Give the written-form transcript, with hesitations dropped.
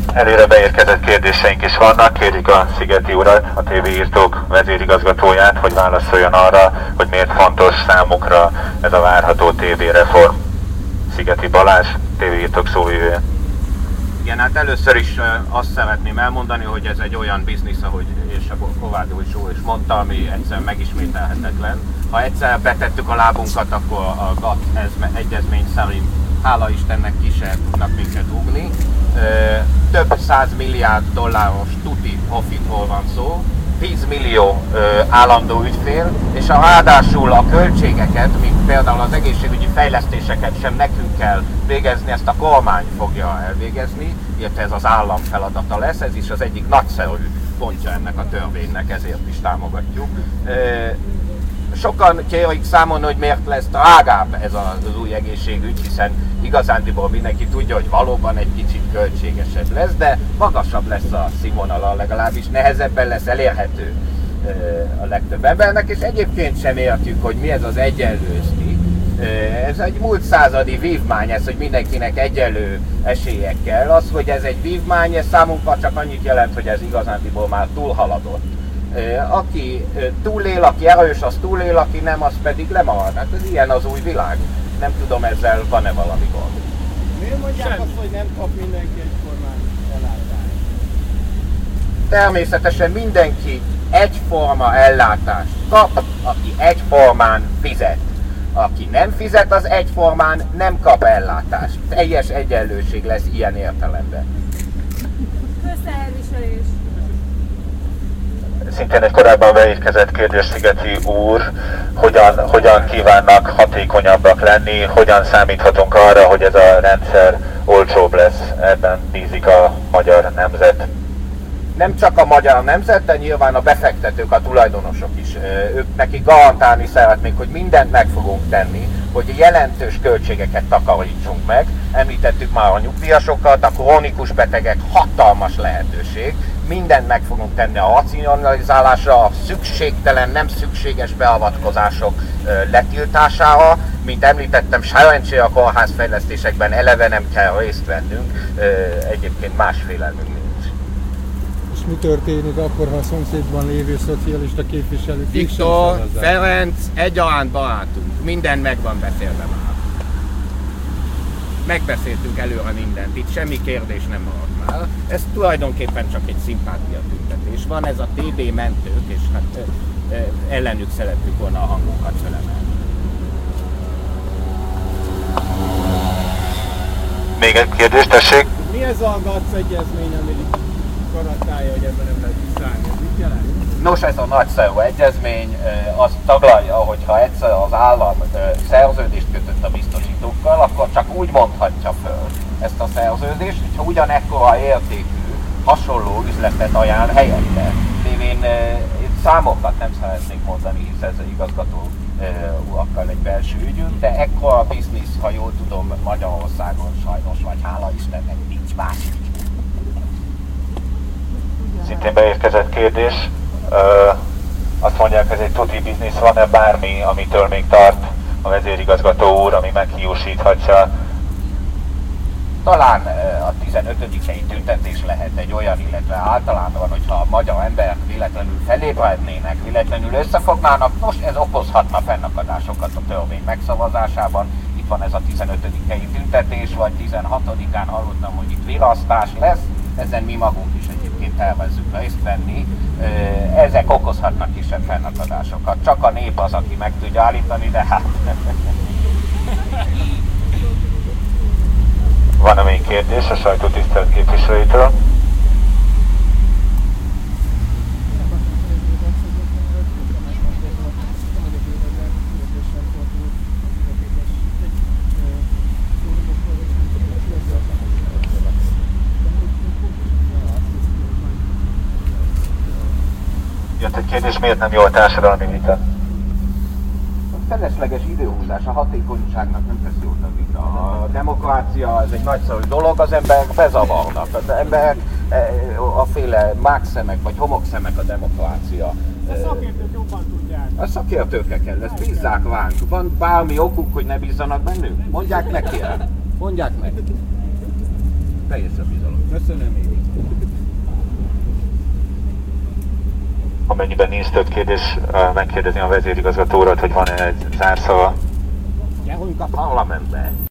Előre beérkezett kérdéseink is vannak, kérjük a Szigeti urat, a TV írtók vezérigazgatóját, hogy válaszoljon arra, hogy miért fontos számukra ez a várható TV reform. Szigeti Balázs, TV írtók szóvivője. Igen, hát először is azt szeretném elmondani, hogy ez egy olyan biznisz, ahogy és a Kovács úr is mondta, ami egyszer megismételhetetlen. Ha egyszer betettük a lábunkat, akkor a GATT egyezmény szerint hála Istennek ki sem tudnak minket rúgni. Több 100 milliárd dolláros tuti profitról van szó, 10 millió állandó ügyfél, és ráadásul a költségeket, mint például az egészségügyi fejlesztéseket sem nekünk kell végezni, ezt a kormány fogja elvégezni, illetve ez az állam feladata lesz, ez is az egyik nagyszerű pontja ennek a törvénynek, ezért is támogatjuk. Sokan kérik számon, hogy miért lesz drágább ez az új egészségügy, hiszen igazándiból mindenki tudja, hogy valóban egy kicsit költségesebb lesz, de magasabb lesz a színvonala, legalábbis nehezebben lesz elérhető a legtöbb embernek, és egyébként sem értjük, hogy mi ez az egyenlőség. Ez egy múlt századi vívmány, ez, hogy mindenkinek egyenlő esélyekkel. Az, hogy ez egy vívmány, ez számunkra csak annyit jelent, hogy ez igazándiból már túlhaladott. Aki túlél, aki erős, az túlél, aki nem, az pedig lemarad. Hát ez ilyen az új világ. Nem tudom, ezzel van-e valami gond. Miért mondják azt, hogy nem kap mindenki egyformán ellátást? Természetesen mindenki egyforma ellátást kap, aki egyformán fizet. Aki nem fizet, az egyformán nem kap ellátást. Teljes egyenlőség lesz ilyen értelemben. Közszerviselés. Szintén egy korábban beérkezett kérdés, Szigeti úr, hogyan kívánnak hatékonyabbak lenni, hogyan számíthatunk arra, hogy ez a rendszer olcsóbb lesz, ebben bízik a magyar nemzet. Nem csak a magyar nemzet, de nyilván a befektetők, a tulajdonosok is. Ők nekik garantálni szeretnék, hogy mindent meg fogunk tenni, hogy jelentős költségeket takarítsunk meg. Említettük már a nyugdíjasokat, a krónikus betegek hatalmas lehetőség. Mindent meg fogunk tenni a racionalizálásra, a szükségtelen, nem szükséges beavatkozások letiltására. Mint említettem, szerencsére a kórházfejlesztésekben eleve nem kell részt vennünk, egyébként más félelmünk nincs. És mi történik akkor, ha a szomszédban lévő szocialista képviselők Viktor, Ferenc, egyaránt barátunk, minden meg van beszélve már. Megbeszéltük előre mindent, itt semmi kérdés nem maradt már. Ez tulajdonképpen csak egy szimpátia tüntetés van, ez a TB mentők, és hát ellenük szerettük volna a hangunkat felemelni. Még egy kérdés, tessék? Mi ez a GATT egyezmény, ami garantálja, hogy ebben nem lehet visszaállni? Ez mit jelent? Nos, ez a nagyszerű egyezmény azt taglalja, hogy ha egyszer az állam szerződést kötött a biztosítókkal, akkor csak úgy mondhatja föl ezt a szerződést, hogyha ugyanekkora értékű, hasonló üzletet ajánl helyette. Én számokat nem szeretnék mondani, hisz ez igazgató urakkal egy belső ügyünk, de ekkora biznisz, ha jól tudom, Magyarországon sajnos, vagy hála Istennek nincs másik. Szintén beérkezett kérdés. Azt mondják, ez egy tuti biznisz, van-e bármi, amitől még tart a vezérigazgató úr, ami meghiúsíthatja? Talán a 15-i tüntetés lehet egy olyan, illetve általában, hogyha a magyar emberek véletlenül felébrednének, véletlenül összefognának, most ez okozhatna fennakadásokat a törvény megszavazásában. Itt van ez a 15-i tüntetés, vagy 16-án hallottam, hogy itt virasztás lesz, ezen mi magunk is egyébként tervezzük részt venni. Ezek okozhatnak kisebb fennakadásokat. Csak a nép az, aki meg tudja állítani, de hát... Van-e még kérdés a sajtótisztelet képviselőitől? Jött egy kérdés, miért nem jó a társadalmi vita? A felesleges időhúzás a hatékonyságnak nem tesz jót a vita. A demokrácia, ez egy nagyszerű dolog, az emberek bezavarnak. Az emberek a féle mákszemek vagy homokszemek a demokrácia. A szakértők jobban tudják. A szakértőkre kell, ezt bízzák ránk. Van bármi okuk, hogy ne bízzanak bennünk? Mondják neki el. Mondják meg. Teljes a bizalom. Köszönöm én. Amennyiben nincs több kérdés, megkérdezni a vezérigazgató urat, hogy van-e egy zárszava. Gyerünk a parlamentbe!